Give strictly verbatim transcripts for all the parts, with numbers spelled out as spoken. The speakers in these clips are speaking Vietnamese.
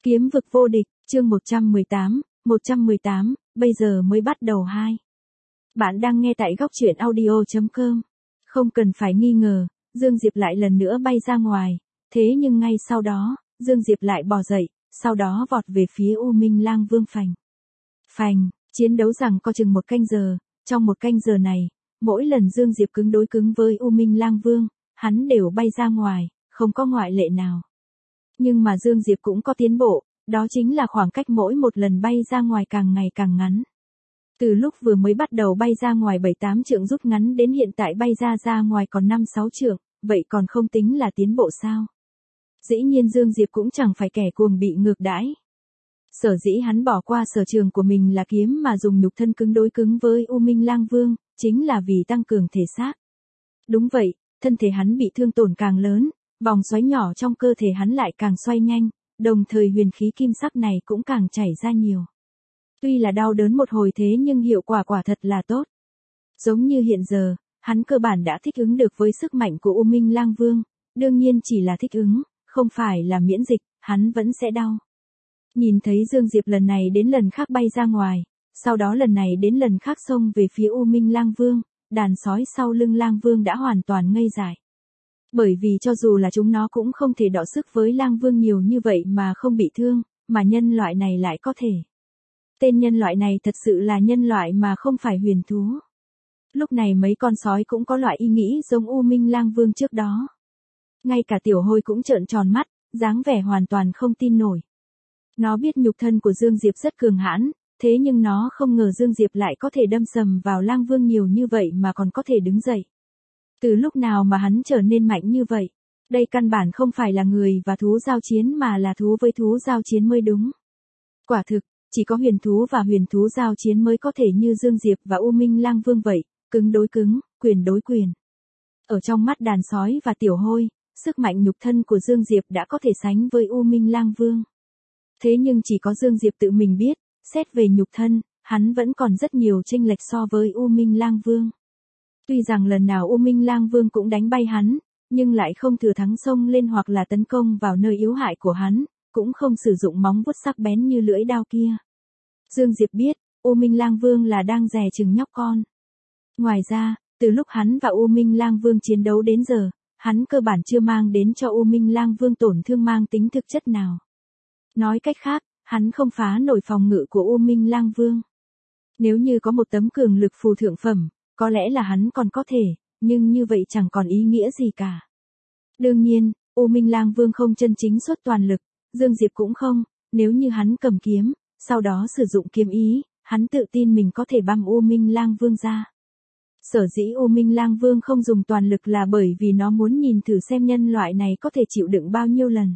Kiếm vực vô địch, chương một trăm mười tám, một trăm mười tám, bây giờ mới bắt đầu hai. Bạn đang nghe tại góc truyện audio chấm com. Không cần phải nghi ngờ, Dương Diệp lại lần nữa bay ra ngoài, thế nhưng ngay sau đó, Dương Diệp lại bò dậy, sau đó vọt về phía U Minh Lang Vương phành. Phành, chiến đấu rằng có chừng một canh giờ, trong một canh giờ này, mỗi lần Dương Diệp cứng đối cứng với U Minh Lang Vương, hắn đều bay ra ngoài, không có ngoại lệ nào. Nhưng mà Dương Diệp cũng có tiến bộ, đó chính là khoảng cách mỗi một lần bay ra ngoài càng ngày càng ngắn. Từ lúc vừa mới bắt đầu bay ra ngoài bảy tám trượng rút ngắn đến hiện tại bay ra ra ngoài còn năm sáu trượng, vậy còn không tính là tiến bộ sao? Dĩ nhiên Dương Diệp cũng chẳng phải kẻ cuồng bị ngược đãi. Sở dĩ hắn bỏ qua sở trường của mình là kiếm mà dùng nhục thân cứng đối cứng với U Minh Lang Vương, chính là vì tăng cường thể xác. Đúng vậy, thân thể hắn bị thương tổn càng lớn, vòng xoáy nhỏ trong cơ thể hắn lại càng xoay nhanh, đồng thời huyền khí kim sắc này cũng càng chảy ra nhiều. Tuy là đau đớn một hồi thế nhưng hiệu quả quả thật là tốt. Giống như hiện giờ, hắn cơ bản đã thích ứng được với sức mạnh của U Minh Lang Vương, đương nhiên chỉ là thích ứng, không phải là miễn dịch, hắn vẫn sẽ đau. Nhìn thấy Dương Diệp lần này đến lần khác bay ra ngoài, sau đó lần này đến lần khác xông về phía U Minh Lang Vương, đàn sói sau lưng Lang Vương đã hoàn toàn ngây dại. Bởi vì cho dù là chúng nó cũng không thể đọ sức với Lang Vương nhiều như vậy mà không bị thương, mà nhân loại này lại có thể. Tên nhân loại này thật sự là nhân loại mà không phải huyền thú. Lúc này mấy con sói cũng có loại ý nghĩ giống U Minh Lang Vương trước đó. Ngay cả tiểu hôi cũng trợn tròn mắt, dáng vẻ hoàn toàn không tin nổi. Nó biết nhục thân của Dương Diệp rất cường hãn, thế nhưng nó không ngờ Dương Diệp lại có thể đâm sầm vào Lang Vương nhiều như vậy mà còn có thể đứng dậy. Từ lúc nào mà hắn trở nên mạnh như vậy? Đây căn bản không phải là người và thú giao chiến mà là thú với thú giao chiến mới đúng. Quả thực, chỉ có huyền thú và huyền thú giao chiến mới có thể như Dương Diệp và U Minh Lang Vương vậy, cứng đối cứng, quyền đối quyền. Ở trong mắt đàn sói và tiểu hôi, sức mạnh nhục thân của Dương Diệp đã có thể sánh với U Minh Lang Vương. Thế nhưng chỉ có Dương Diệp tự mình biết, xét về nhục thân, hắn vẫn còn rất nhiều chênh lệch so với U Minh Lang Vương. Tuy rằng lần nào U Minh Lang Vương cũng đánh bay hắn, nhưng lại không thừa thắng xông lên hoặc là tấn công vào nơi yếu hại của hắn, cũng không sử dụng móng vuốt sắc bén như lưỡi đao kia. Dương Diệp biết, U Minh Lang Vương là đang dè chừng nhóc con. Ngoài ra, từ lúc hắn và U Minh Lang Vương chiến đấu đến giờ, hắn cơ bản chưa mang đến cho U Minh Lang Vương tổn thương mang tính thực chất nào. Nói cách khác, hắn không phá nổi phòng ngự của U Minh Lang Vương. Nếu như có một tấm cường lực phù thượng phẩm, có lẽ là hắn còn có thể, nhưng như vậy chẳng còn ý nghĩa gì cả. Đương nhiên, U Minh Lang Vương không chân chính xuất toàn lực, Dương Diệp cũng không, nếu như hắn cầm kiếm, sau đó sử dụng kiếm ý, hắn tự tin mình có thể băm U Minh Lang Vương ra. Sở dĩ U Minh Lang Vương không dùng toàn lực là bởi vì nó muốn nhìn thử xem nhân loại này có thể chịu đựng bao nhiêu lần.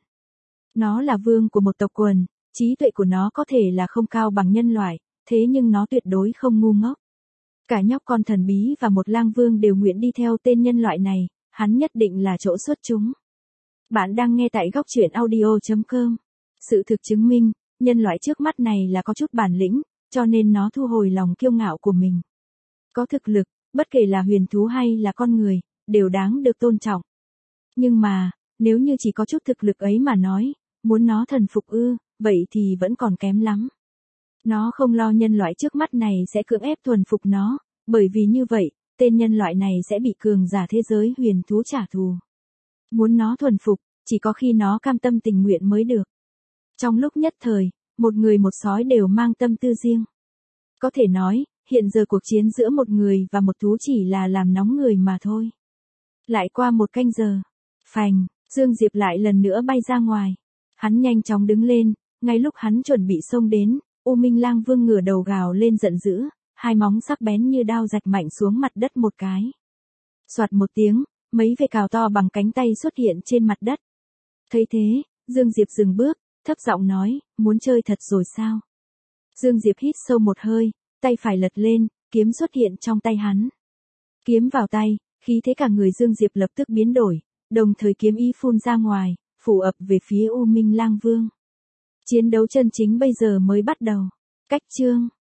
Nó là vương của một tộc quần, trí tuệ của nó có thể là không cao bằng nhân loại, thế nhưng nó tuyệt đối không ngu ngốc. Cả nhóc con thần bí và một lang vương đều nguyện đi theo tên nhân loại này, hắn nhất định là chỗ xuất chúng. Bạn đang nghe tại góc truyện audio chấm com. Sự thực chứng minh, nhân loại trước mắt này là có chút bản lĩnh, cho nên nó thu hồi lòng kiêu ngạo của mình. Có thực lực, bất kể là huyền thú hay là con người, đều đáng được tôn trọng. Nhưng mà, nếu như chỉ có chút thực lực ấy mà nói, muốn nó thần phục ư, vậy thì vẫn còn kém lắm. Nó không lo nhân loại trước mắt này sẽ cưỡng ép thuần phục nó, bởi vì như vậy, tên nhân loại này sẽ bị cường giả thế giới huyền thú trả thù. Muốn nó thuần phục, chỉ có khi nó cam tâm tình nguyện mới được. Trong lúc nhất thời, một người một sói đều mang tâm tư riêng. Có thể nói, hiện giờ cuộc chiến giữa một người và một thú chỉ là làm nóng người mà thôi. Lại qua một canh giờ, phành, Dương Diệp lại lần nữa bay ra ngoài. Hắn nhanh chóng đứng lên, ngay lúc hắn chuẩn bị xông đến, U Minh Lang Vương ngửa đầu gào lên giận dữ, hai móng sắc bén như đao rạch mạnh xuống mặt đất một cái. Soạt một tiếng, mấy vệt cào to bằng cánh tay xuất hiện trên mặt đất. Thấy thế, Dương Diệp dừng bước, thấp giọng nói, muốn chơi thật rồi sao? Dương Diệp hít sâu một hơi, tay phải lật lên, kiếm xuất hiện trong tay hắn. Kiếm vào tay, khí thế cả người Dương Diệp lập tức biến đổi, đồng thời kiếm ý phun ra ngoài, phủ ập về phía U Minh Lang Vương. Chiến đấu chân chính bây giờ mới bắt đầu. Cách chương